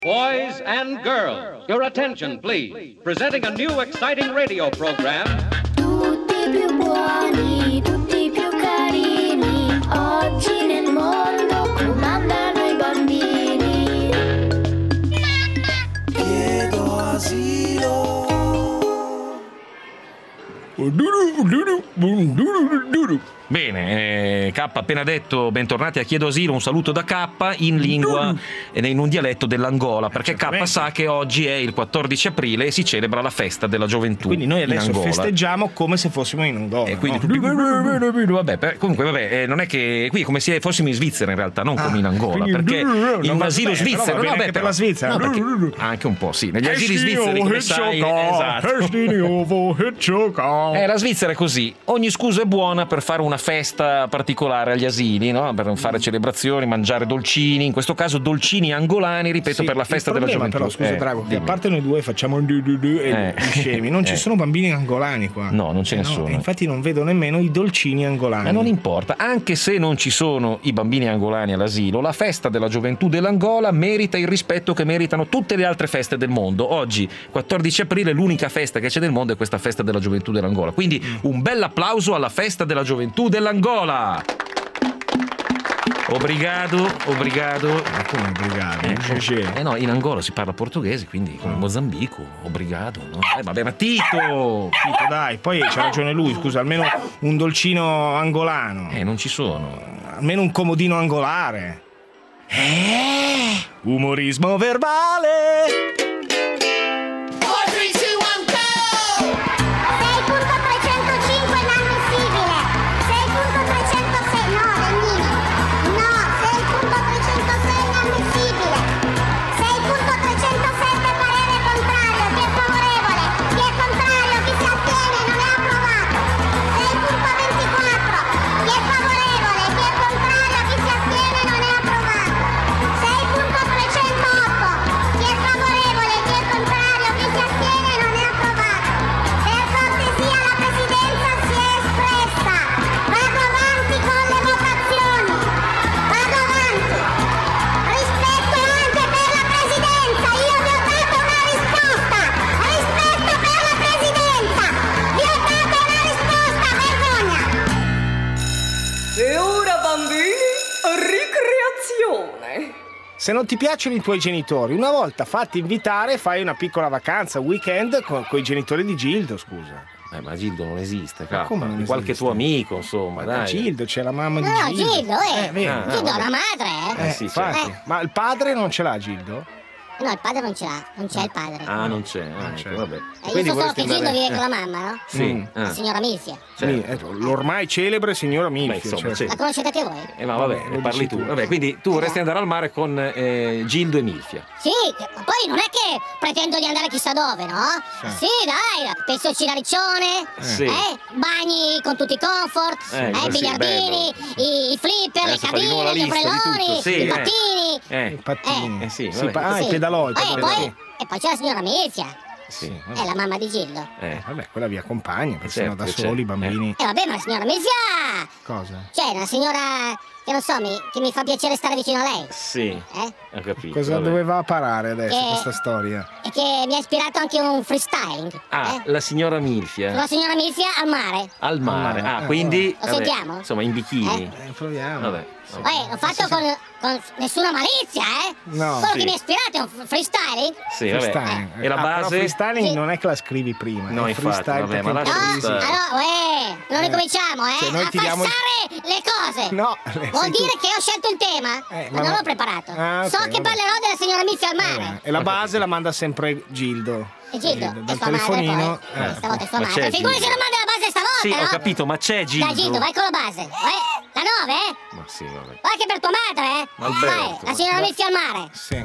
Boys and girls, your attention please. Presenting a new exciting radio program. Tutti più buoni, tutti più carini. Oggi nel mondo comandano i bambini. Mamma, chiedo asilo. Bene, K appena detto bentornati a Chiedo Asilo, un saluto da K in lingua ed in un dialetto dell'Angola, perché K sa che oggi è il 14 aprile e si celebra la festa della gioventù. Quindi noi adesso in Angola festeggiamo come se fossimo in Angola. E quindi no? tutti comunque non è che qui è come se fossimo in Svizzera in realtà, non come in Angola, perché in un asilo svizzero però anche per la Svizzera. Anche un po' sì, negli asili svizzeri come sai, la Svizzera è così, ogni scusa è buona per fare una festa particolare agli asili, no? Per fare celebrazioni, mangiare dolcini, in questo caso dolcini angolani, ripeto, per la festa della gioventù. Però scusa Drago, che a parte noi due facciamo e scemi, non ci sono bambini angolani qua. No, non ce ne sono. Infatti non vedo nemmeno i dolcini angolani. Ma non importa, anche se non ci sono i bambini angolani all'asilo, la festa della gioventù dell'Angola merita il rispetto che meritano tutte le altre feste del mondo. Oggi, 14 aprile, l'unica festa che c'è nel mondo è questa festa della gioventù dell'Angola. Quindi un bel applauso alla festa della gioventù dell'Angola. Obrigado. Ma come obrigado? No, in Angola si parla portoghese, quindi come Mozambico, obrigado, no? Vabbè, ma Tito, dai, poi c'ha ragione lui, scusa, almeno un dolcino angolano. Non ci sono. Almeno un comodino angolare. Umorismo verbale. Se non ti piacciono i tuoi genitori, una volta fatti invitare, fai una piccola vacanza, weekend con i genitori di Gildo, scusa. Ma Gildo non esiste, come qualche tuo amico, insomma, dai. Gildo, c'è la mamma di Gildo. Gildo ha una madre, sì, infatti. certo. Ma il padre non ce l'ha Gildo? No, il padre non ce l'ha, non c'è il padre. Non c'è. Vabbè. Io so solo che Gildo vive con la mamma, no? Sì. La signora Milfia. L'ormai celebre signora Milfia. La conoscete anche voi? Ma vabbè, parli tu. Vabbè, quindi tu vorresti andare al mare con Gildo e Milfia. Sì, poi non è che pretendo di andare chissà dove, no? Sì, dai, penso al cilariccione, bagni con tutti i comfort, biliardini, i flipper, le cabine, gli ombrelloni, i pattini. I pedaloi. E poi c'è la signora Milfia. Sì. È la mamma di Gildo. Vabbè, quella vi accompagna, perché sono da soli i bambini. Vabbè, ma la signora Milfia! Cosa? Cioè, una signora che non so, che mi fa piacere stare vicino a lei. Sì. Ho capito. Cosa doveva parare adesso questa storia? E che mi ha ispirato anche un freestyling. La signora Milfia. La signora Milfia al mare. Al mare. Quindi lo sentiamo? Insomma, in bikini. Proviamo. Vabbè. L'ho fatto con nessuna malizia, No. Quello che mi ha ispirato è un freestyling. Sì, vabbè. E la base? Però freestyling non è che la scrivi prima. No, infatti, vabbè, ma lascia stare. Non ricominciamo, noi a tiriamo passare le cose. No. Vuol dire che ho scelto il tema, ma non l'ho preparato. So che parlerò della signora Milfia al mare. E la base la manda sempre Gildo. E Gildo, dal sua telefonino. Madre, stavolta è sua Ma madre. c'è Figurati se non manda la base stavolta, Sì, no? ho capito, ma c'è Gildo. Dai Gildo, vai con la base. La 9, Ma sì, vabbè. Vai che per tua madre, Alberto. Dai, la signora Milfia al mare. Sì.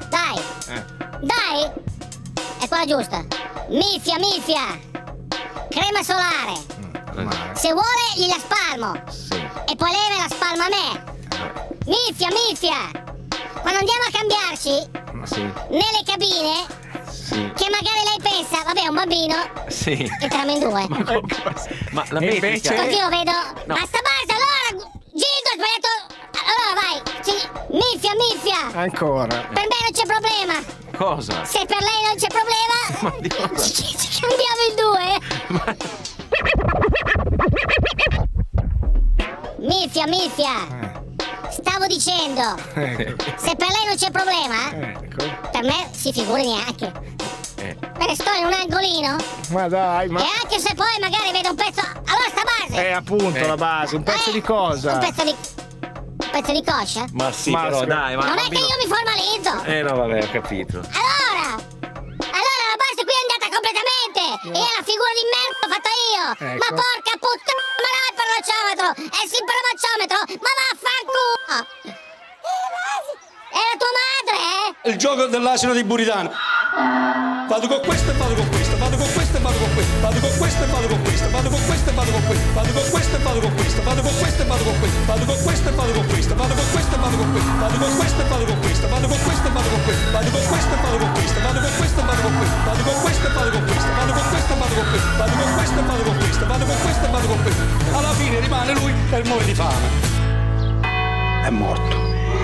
Dai. È quella giusta. Milfia. Crema solare. Se vuole gliela spalmo. Sì. E poi lei me la spalma a me. Milfia. Quando andiamo a cambiarci nelle cabine, che magari lei pensa, vabbè, è un bambino, entriamo in due. Ma la metrica... Così lo vedo. No. Basta, allora Gildo ha sbagliato. Allora vai, Milfia. Ancora. Per me non c'è problema. cosa? Se per lei non c'è problema, Ma di cosa? ci cambiamo il 2. Mifia. Stavo dicendo, se per lei non c'è problema, per me si figuri neanche. Perché sto in un angolino. Ma dai, ma... E anche se poi magari vedo un pezzo. Allora sta base. appunto la base, un pezzo di cosa? Un pezzo di coscia? Ma sì, Ma però sì. dai, ma Non è che io mi formalizzo. no, vabbè, ho capito. Allora la base qui è andata completamente. E la figura di merda l'ho fatta io. Ecco. Ma porca puttana, ma non è per l'ociometro, è il simperometro. Ma vaffanculo. È la tua madre, eh? Il gioco dell'asino di Buridano. Vado con questo e vado con questo, vado con questo e vado con questo, vado con questo e vado con questo, vado con questo e vado con questo, vado con questo e vado con questo, vado con questo e vado con questo, vado con questo e vado con questo, vado con questo e vado con questo, vado con questo e vado con questo, vado con questo e vado con questo, vado con questo e vado con questo, vado con questo e vado con questo, vado con questo e vado con questo, vado con questo e vado con questo, vado con questo e vado con questo, vado con questo e vado con questo. Alla fine rimane lui per muore di fame. È morto.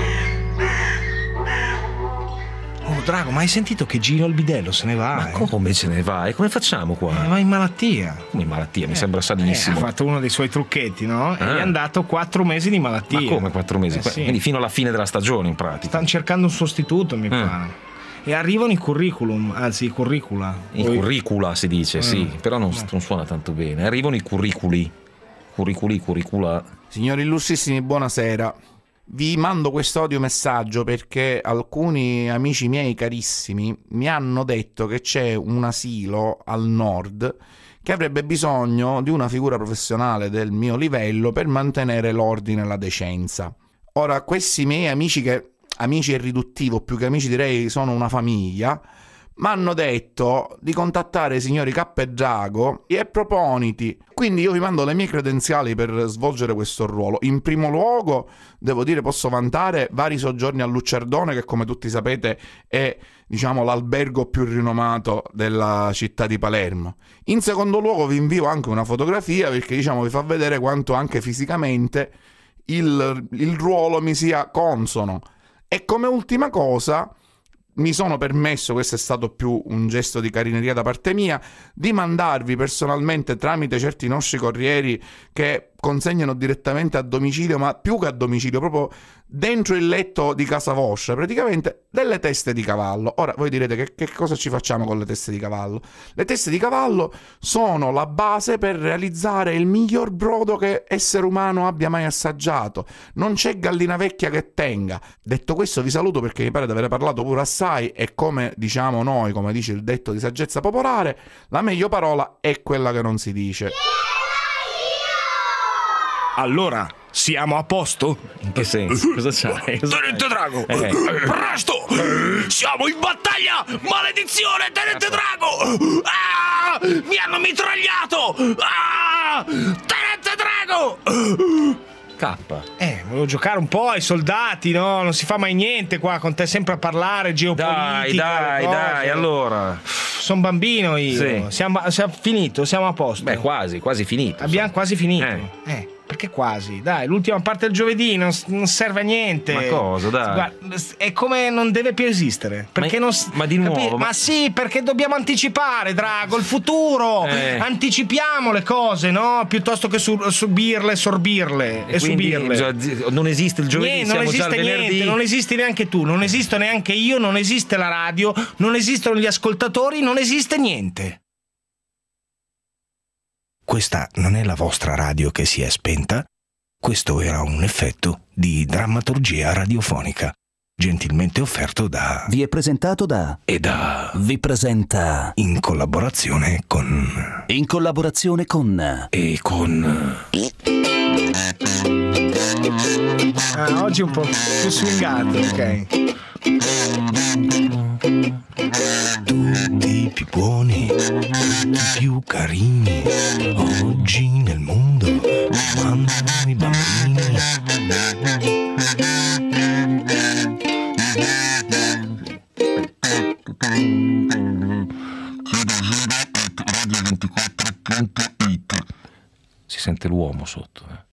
Oh, Drago, ma hai sentito che Gino il bidello se ne va? Ma come se ne va? E come facciamo qua? Va in malattia. Come in malattia? Mi sembra Ha sanissimo. fatto uno dei suoi trucchetti, no? E gli è andato 4 mesi di malattia. Ma come 4 mesi? Sì. Quindi fino alla fine della stagione, in pratica. Stanno cercando un sostituto, mi pare. E arrivano i curriculum, anzi i curricula. I curricula si dice, sì, però non suona tanto bene. Arrivano i curriculi. Curricula. Signori illustrissimi, buonasera. Vi mando questo audiomessaggio perché alcuni amici miei carissimi mi hanno detto che c'è un asilo al nord che avrebbe bisogno di una figura professionale del mio livello per mantenere l'ordine e la decenza. Ora, questi miei amici, che amici è riduttivo, più che amici direi sono una famiglia, mi hanno detto di contattare i signori Cappedrago e proponiti. Quindi io vi mando le mie credenziali per svolgere questo ruolo. In primo luogo, devo dire, posso vantare vari soggiorni a Luccerdone, che come tutti sapete è, diciamo, l'albergo più rinomato della città di Palermo. In secondo luogo vi invio anche una fotografia perché, diciamo, vi fa vedere quanto anche fisicamente il ruolo mi sia consono. E come ultima cosa mi sono permesso, questo è stato più un gesto di carineria da parte mia, di mandarvi personalmente tramite certi nostri corrieri che consegnano direttamente a domicilio, ma più che a domicilio, proprio dentro il letto di casa vostra, praticamente delle teste di cavallo. Ora voi direte che cosa ci facciamo con le teste di cavallo? Le teste di cavallo sono la base per realizzare il miglior brodo che essere umano abbia mai assaggiato. Non c'è gallina vecchia che tenga. Detto questo vi saluto perché mi pare di aver parlato pure assai e come diciamo noi, come dice il detto di saggezza popolare, la meglio parola è quella che non si dice. Allora, siamo a posto? In che senso? Cosa c'hai? Tenente Drago! Presto! Siamo in battaglia! Maledizione, Tenente Drago! Ah! Mi hanno mitragliato! Ah! Tenente Drago! Volevo giocare un po' ai soldati, no? Non si fa mai niente qua con te, sempre a parlare geopolitica. Dai, allora. Sono bambino io. Sì. Siamo finito, siamo a posto. Beh, quasi finito. Abbiamo quasi finito. Perché quasi? Dai, l'ultima parte del giovedì non serve a niente. Ma cosa, dai? Guarda, è come non deve più esistere. Perché ma di nuovo? Ma sì, perché dobbiamo anticipare, Drago, il futuro. Anticipiamo le cose, no? Piuttosto che sorbirle e subirle. Non esiste il giovedì, non siamo già esiste al venerdì. niente, non esisti neanche tu, non esisto neanche io, non esiste la radio, non esistono gli ascoltatori, non esiste niente. Questa non è la vostra radio che si è spenta? Questo era un effetto di drammaturgia radiofonica, gentilmente offerto da... Vi è presentato da... e da... Vi presenta... in collaborazione con... In collaborazione con... e con... oggi è un po' più swingato, ok. Tutti più buoni, tutti più carini, oggi nel mondo mandano i bambini. Si sente l'uomo sotto,